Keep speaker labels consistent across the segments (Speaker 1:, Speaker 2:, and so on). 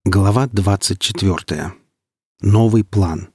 Speaker 1: Глава 24. Новый план.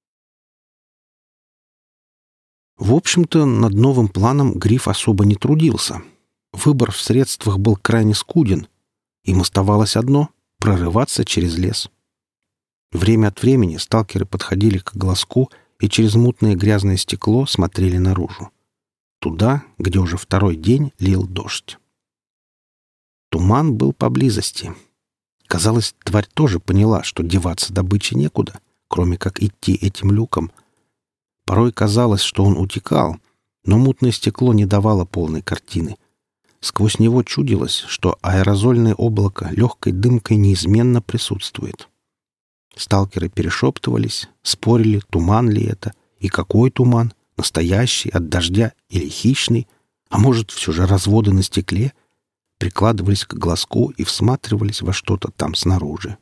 Speaker 1: В общем-то, над новым планом Гриф особо не трудился. Выбор в средствах был крайне скуден. Им оставалось одно — прорываться через лес. Время от времени сталкеры подходили к глазку и через мутное грязное стекло смотрели наружу. Туда, где уже второй день лил дождь. Туман был поблизости. Казалось, тварь тоже поняла, что деваться добыче некуда, кроме как идти этим люком. Порой казалось, что он утекал, но мутное стекло не давало полной картины. Сквозь него чудилось, что аэрозольное облако легкой дымкой неизменно присутствует. Сталкеры перешептывались, спорили, туман ли это, и какой туман, настоящий, от дождя или хищный, а может, все же разводы на стекле, прикладывались к глазку и всматривались во что-то там снаружи.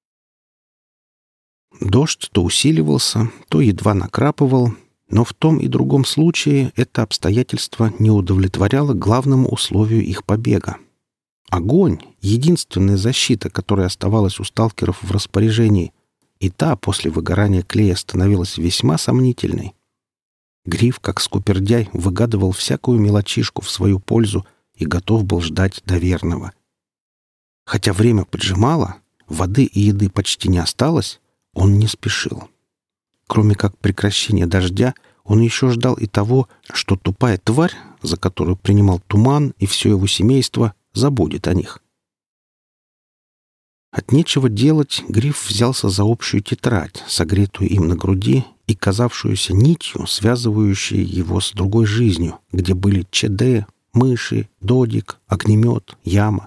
Speaker 1: Дождь то усиливался, то едва накрапывал, но в том и другом случае это обстоятельство не удовлетворяло главному условию их побега. Огонь — единственная защита, которая оставалась у сталкеров в распоряжении, и та после выгорания клея становилась весьма сомнительной. Гриф, как скупердяй, выгадывал всякую мелочишку в свою пользу и готов был ждать до верного. Хотя время поджимало, воды и еды почти не осталось, он не спешил. Кроме как прекращения дождя, он еще ждал и того, что тупая тварь, за которую принимал туман и все его семейство, забудет о них. От нечего делать Гриф взялся за общую тетрадь, согретую им на груди и казавшуюся нитью, связывающей его с другой жизнью, где были ЧД, мыши, додик, огнемет, яма.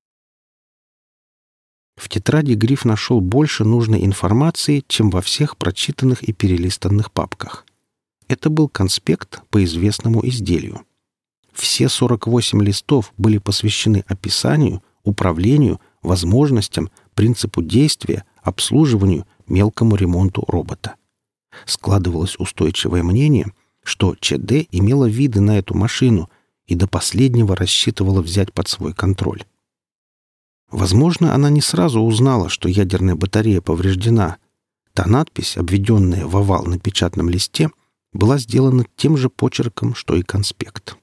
Speaker 1: В тетради Гриф нашел больше нужной информации, чем во всех прочитанных и перелистанных папках. Это был конспект по известному изделию. Все 48 листов были посвящены описанию, управлению, возможностям, принципу действия, обслуживанию, мелкому ремонту робота. Складывалось устойчивое мнение, что ЧД имела виды на эту машину и до последнего рассчитывала взять под свой контроль. Возможно, она не сразу узнала, что ядерная батарея повреждена. Та надпись, обведенная в овал на печатном листе, была сделана тем же почерком, что и конспект.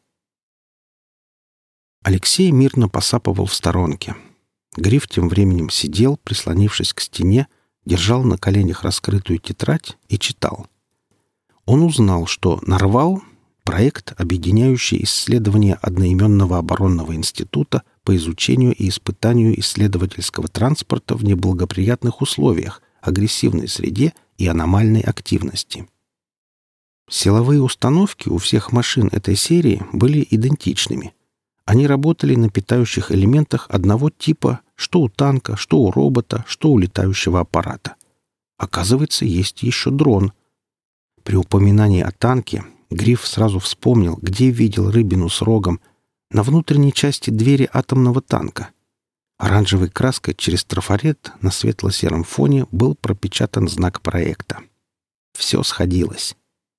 Speaker 1: Алексей мирно посапывал в сторонке. Гриф тем временем сидел, прислонившись к стене, держал на коленях раскрытую тетрадь и читал. Он узнал, что Нарвал — проект, объединяющий исследования одноименного оборонного института по изучению и испытанию исследовательского транспорта в неблагоприятных условиях, агрессивной среде и аномальной активности. Силовые установки у всех машин этой серии были идентичными. Они работали на питающих элементах одного типа, что у танка, что у робота, что у летающего аппарата. Оказывается, есть еще дрон. При упоминании о танке Гриф сразу вспомнил, где видел рыбину с рогом, на внутренней части двери атомного танка. Оранжевой краской через трафарет на светло-сером фоне был пропечатан знак проекта. Все сходилось.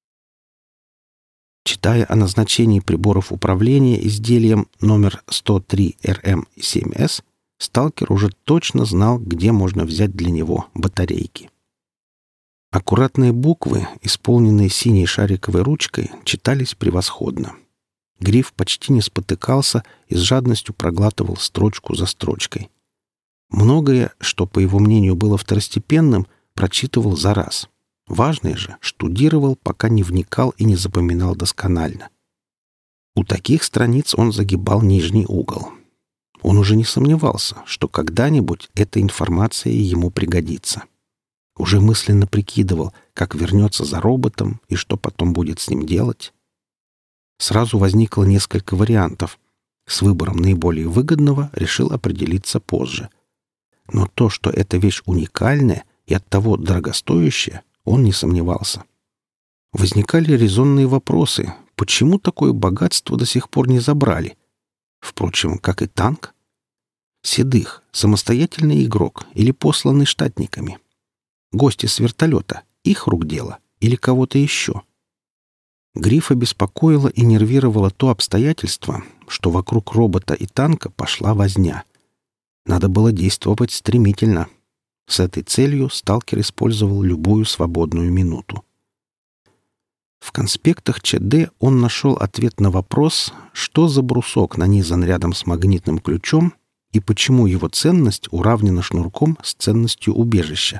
Speaker 1: Читая о назначении приборов управления изделием номер 103 РМ-7С, сталкер уже точно знал, где можно взять для него батарейки. Аккуратные буквы, исполненные синей шариковой ручкой, читались превосходно. Гриф почти не спотыкался и с жадностью проглатывал строчку за строчкой. Многое, что, по его мнению, было второстепенным, прочитывал за раз. Важное же штудировал, пока не вникал и не запоминал досконально. У таких страниц он загибал нижний угол. Он уже не сомневался, что когда-нибудь эта информация ему пригодится. Уже мысленно прикидывал, как вернется за роботом и что потом будет с ним делать. Сразу возникло несколько вариантов. С выбором наиболее выгодного решил определиться позже. Но то, что эта вещь уникальная и оттого дорогостоящая, он не сомневался. Возникали резонные вопросы, почему такое богатство до сих пор не забрали? Впрочем, как и танк. Седых, самостоятельный игрок или посланный штатниками? Гости с вертолета — их рук дело или кого-то еще? Грифа беспокоило и нервировало то обстоятельство, что вокруг робота и танка пошла возня. Надо было действовать стремительно. С этой целью сталкер использовал любую свободную минуту. В конспектах ЧД он нашел ответ на вопрос, что за брусок нанизан рядом с магнитным ключом и почему его ценность уравнена шнурком с ценностью убежища.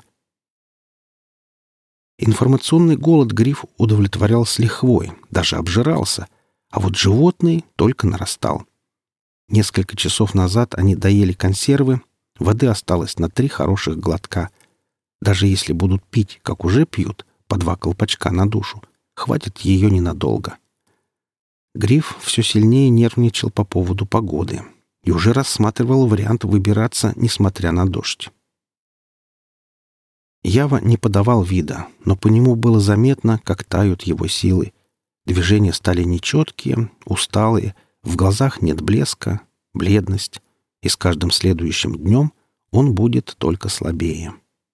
Speaker 1: Информационный голод Гриф удовлетворял с лихвой, даже обжирался, а вот животный только нарастал. Несколько часов назад они доели консервы, воды осталось на 3 хороших глотка. Даже если будут пить, как уже пьют, по 2 колпачка на душу, хватит ее ненадолго. Гриф все сильнее нервничал по поводу погоды и уже рассматривал вариант выбираться, несмотря на дождь. Ява не подавал вида, но по нему было заметно, как тают его силы. Движения стали нечеткие, усталые, в глазах нет блеска, бледность, и с каждым следующим днем он будет только слабее.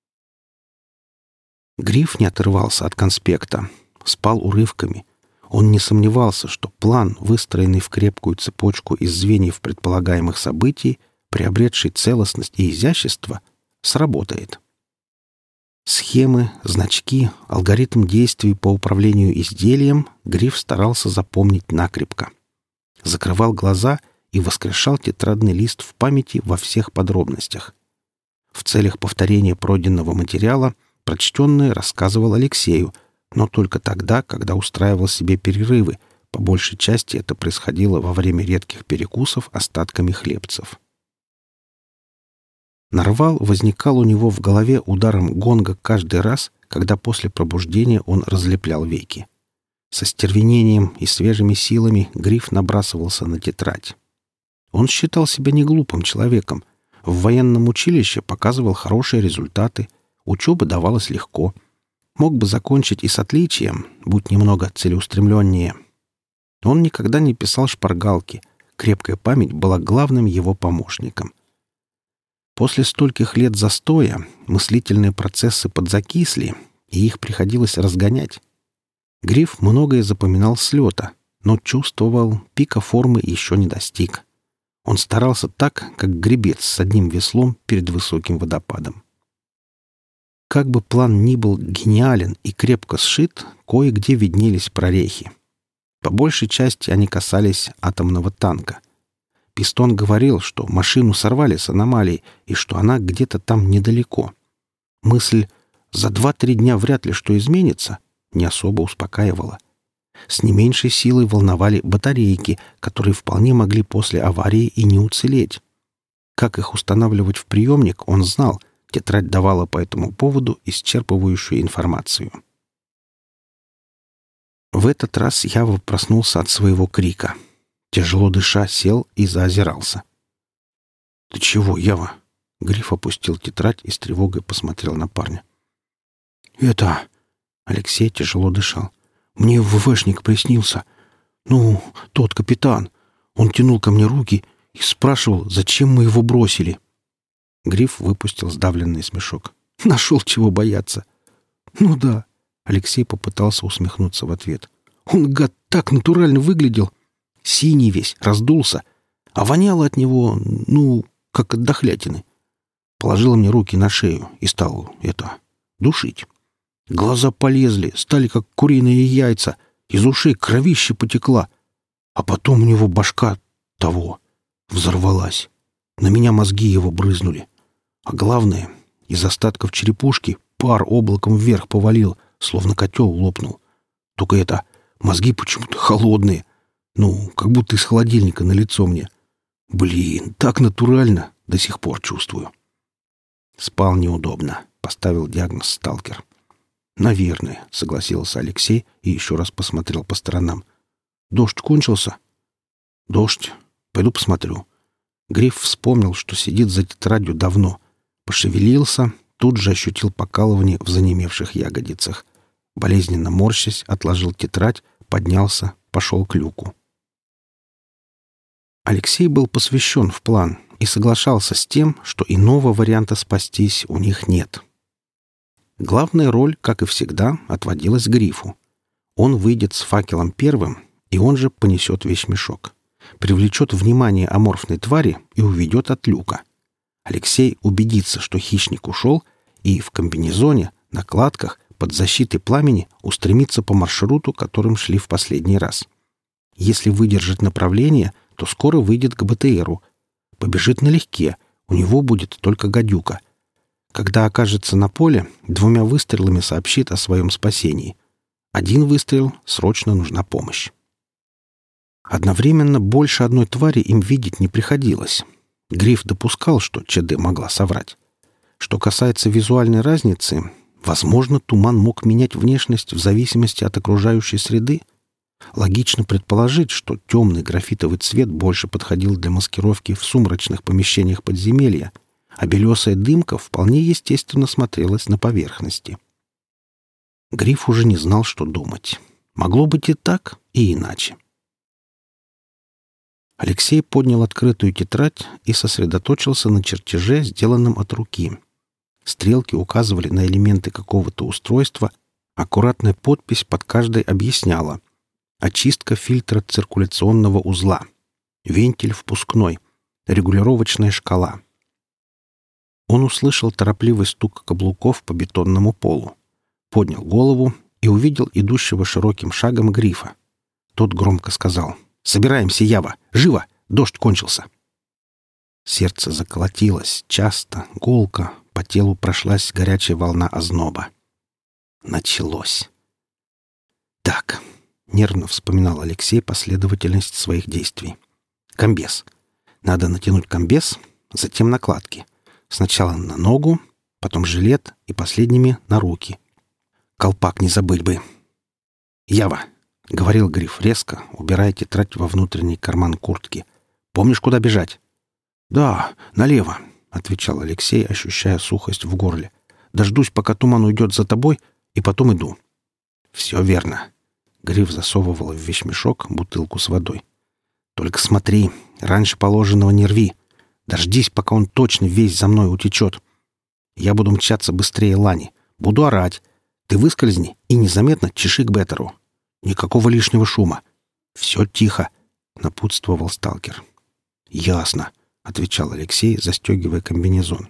Speaker 1: Гриф не отрывался от конспекта, спал урывками. Он не сомневался, что план, выстроенный в крепкую цепочку из звеньев предполагаемых событий, приобретший целостность и изящество, сработает. Схемы, значки, алгоритм действий по управлению изделием Гриф старался запомнить накрепко. Закрывал глаза и воскрешал тетрадный лист в памяти во всех подробностях. В целях повторения пройденного материала прочтенное рассказывал Алексею, но только тогда, когда устраивал себе перерывы, по большей части это происходило во время редких перекусов остатками хлебцев. Нарвал возникал у него в голове ударом гонга каждый раз, когда после пробуждения он разлеплял веки. Со стервенением и свежими силами Гриф набрасывался на тетрадь. Он считал себя неглупым человеком. В военном училище показывал хорошие результаты, учеба давалась легко. Мог бы закончить и с отличием, будь немного целеустремленнее. Он никогда не писал шпаргалки, крепкая память была главным его помощником. После стольких лет застоя мыслительные процессы подзакисли, и их приходилось разгонять. Гриф многое запоминал с лета, но чувствовал, пика формы еще не достиг. Он старался так, как гребец с одним веслом перед высоким водопадом. Как бы план ни был гениален и крепко сшит, кое-где виднелись прорехи. По большей части они касались атомного танка. Пистон говорил, что машину сорвали с аномалией и что она где-то там недалеко. Мысль «за 2-3 дня вряд ли что изменится» не особо успокаивала. С не меньшей силой волновали батарейки, которые вполне могли после аварии и не уцелеть. Как их устанавливать в приемник, он знал, тетрадь давала по этому поводу исчерпывающую информацию. В этот раз Ява проснулся от своего крика. Тяжело дыша, сел и заозирался. «Ты чего, Ява?» Гриф опустил тетрадь и с тревогой посмотрел на парня. «Это...» Алексей тяжело дышал. «Мне ВВшник приснился. Ну, тот капитан. Он тянул ко мне руки и спрашивал, зачем мы его бросили». Гриф выпустил сдавленный смешок. «Нашел чего бояться». «Ну да». Алексей попытался усмехнуться в ответ. «Он, гад, так натурально выглядел. Синий весь, раздулся. А воняло от него, ну, как от дохлятины. Положила мне руки на шею и стал, душить. Глаза полезли, стали как куриные яйца. Из ушей кровище потекла. А потом у него башка взорвалась. На меня мозги его брызнули. А главное, из остатков черепушки пар облаком вверх повалил, словно котел лопнул. Только мозги почему-то холодные. Ну, как будто из холодильника на лицо мне. Блин, так натурально, до сих пор чувствую». «Спал неудобно», — поставил диагноз сталкер. «Наверное», — согласился Алексей и еще раз посмотрел по сторонам. «Дождь кончился?» «Дождь. Пойду посмотрю». Гриф вспомнил, что сидит за тетрадью давно. Пошевелился, тут же ощутил покалывание в занемевших ягодицах. Болезненно морщась, отложил тетрадь, поднялся, пошел к люку. Алексей был посвящен в план и соглашался с тем, что иного варианта спастись у них нет. Главная роль, как и всегда, отводилась Грифу. Он выйдет с факелом первым, и он же понесет вещмешок. Привлечет внимание аморфной твари и уведет от люка. Алексей убедится, что хищник ушел, и в комбинезоне, накладках, под защитой пламени устремиться по маршруту, которым шли в последний раз. Если выдержит направление, то скоро выйдет к БТРу. Побежит налегке, у него будет только гадюка. Когда окажется на поле, 2 выстрелами сообщит о своем спасении. 1 выстрел — срочно нужна помощь. Одновременно больше одной твари им видеть не приходилось. Гриф допускал, что ЧД могла соврать. Что касается визуальной разницы, возможно, туман мог менять внешность в зависимости от окружающей среды. Логично предположить, что темный графитовый цвет больше подходил для маскировки в сумрачных помещениях подземелья, а белесая дымка вполне естественно смотрелась на поверхности. Гриф уже не знал, что думать. Могло быть и так, и иначе. Алексей поднял открытую тетрадь и сосредоточился на чертеже, сделанном от руки. Стрелки указывали на элементы какого-то устройства, аккуратная подпись под каждой объясняла: очистка фильтра циркуляционного узла, вентиль впускной, регулировочная шкала. Он услышал торопливый стук каблуков по бетонному полу, поднял голову и увидел идущего широким шагом Грифа. Тот громко сказал: «Собираемся, Ява! Живо! Дождь кончился!» Сердце заколотилось часто, гулко, по телу прошлась горячая волна озноба. Началось. «Так», — нервно вспоминал Алексей последовательность своих действий. «Комбез. Надо натянуть комбез, затем накладки. Сначала на ногу, потом жилет и последними на руки. Колпак не забыть бы». «Ява», — говорил Гриф резко, убирая тетрадь во внутренний карман куртки. «Помнишь, куда бежать?» «Да, налево», — отвечал Алексей, ощущая сухость в горле. «Дождусь, пока туман уйдет за тобой, и потом иду». «Все верно». Гриф засовывал в вещмешок бутылку с водой. «Только смотри, раньше положенного не рви. Дождись, пока он точно весь за мной утечет. Я буду мчаться быстрее Лани. Буду орать. Ты выскользни и незаметно чеши к Беттеру. Никакого лишнего шума. Все тихо», — напутствовал сталкер. «Ясно», — отвечал Алексей, застегивая комбинезон.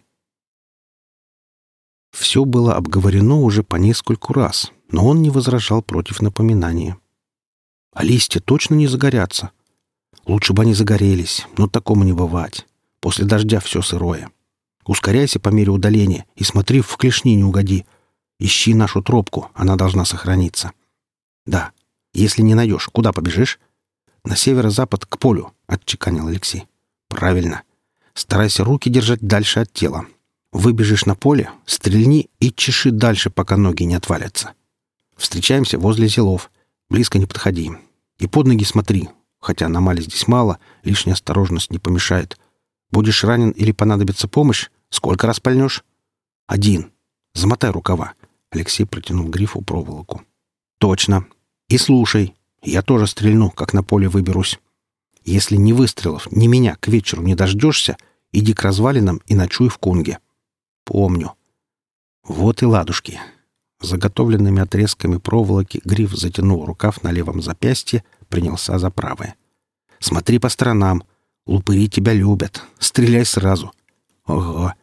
Speaker 1: Все было обговорено уже по нескольку раз, но он не возражал против напоминания. «А листья точно не загорятся?» «Лучше бы они загорелись, но такому не бывать. После дождя все сырое. Ускоряйся по мере удаления и смотри, в клешни не угоди. Ищи нашу тропку, она должна сохраниться». «Да. Если не найдешь, куда побежишь?» «На северо-запад к полю», — отчеканил Алексей. «Правильно. Старайся руки держать дальше от тела. Выбежишь на поле, стрельни и чеши дальше, пока ноги не отвалятся. Встречаемся возле зелов. Близко не подходи. И под ноги смотри. Хотя аномалий здесь мало, лишняя осторожность не помешает. Будешь ранен или понадобится помощь, сколько раз пальнешь?» «1. Замотай рукава». Алексей протянул Грифу проволоку. «Точно. И слушай. Я тоже стрельну, как на поле выберусь. Если ни выстрелов, ни меня к вечеру не дождешься, иди к развалинам и ночуй в Кунге». «Помню». Вот и ладушки. Заготовленными отрезками проволоки Гриф затянул рукав на левом запястье, принялся за правое. «Смотри по сторонам. Лупыри тебя любят. Стреляй сразу». «Ого».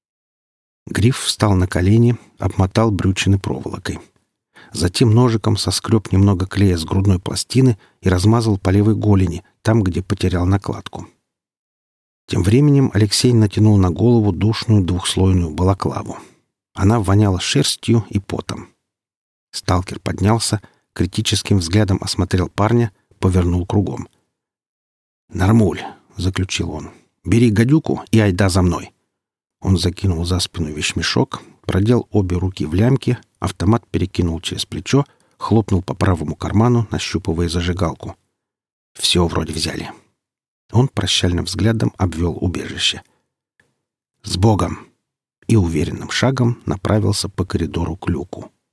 Speaker 1: Гриф встал на колени, обмотал брючины проволокой. Затем ножиком соскреб немного клея с грудной пластины и размазал по левой голени, там, где потерял накладку. Тем временем Алексей натянул на голову душную двухслойную балаклаву. Она воняла шерстью и потом. Сталкер поднялся, критическим взглядом осмотрел парня, повернул кругом. «Нормуль», — заключил он, — «бери гадюку и айда за мной». Он закинул за спину вещмешок, продел обе руки в лямки, автомат перекинул через плечо, хлопнул по правому карману, нащупывая зажигалку. «Все вроде взяли». Он прощальным взглядом обвел убежище. «С Богом!» и уверенным шагом направился по коридору к люку.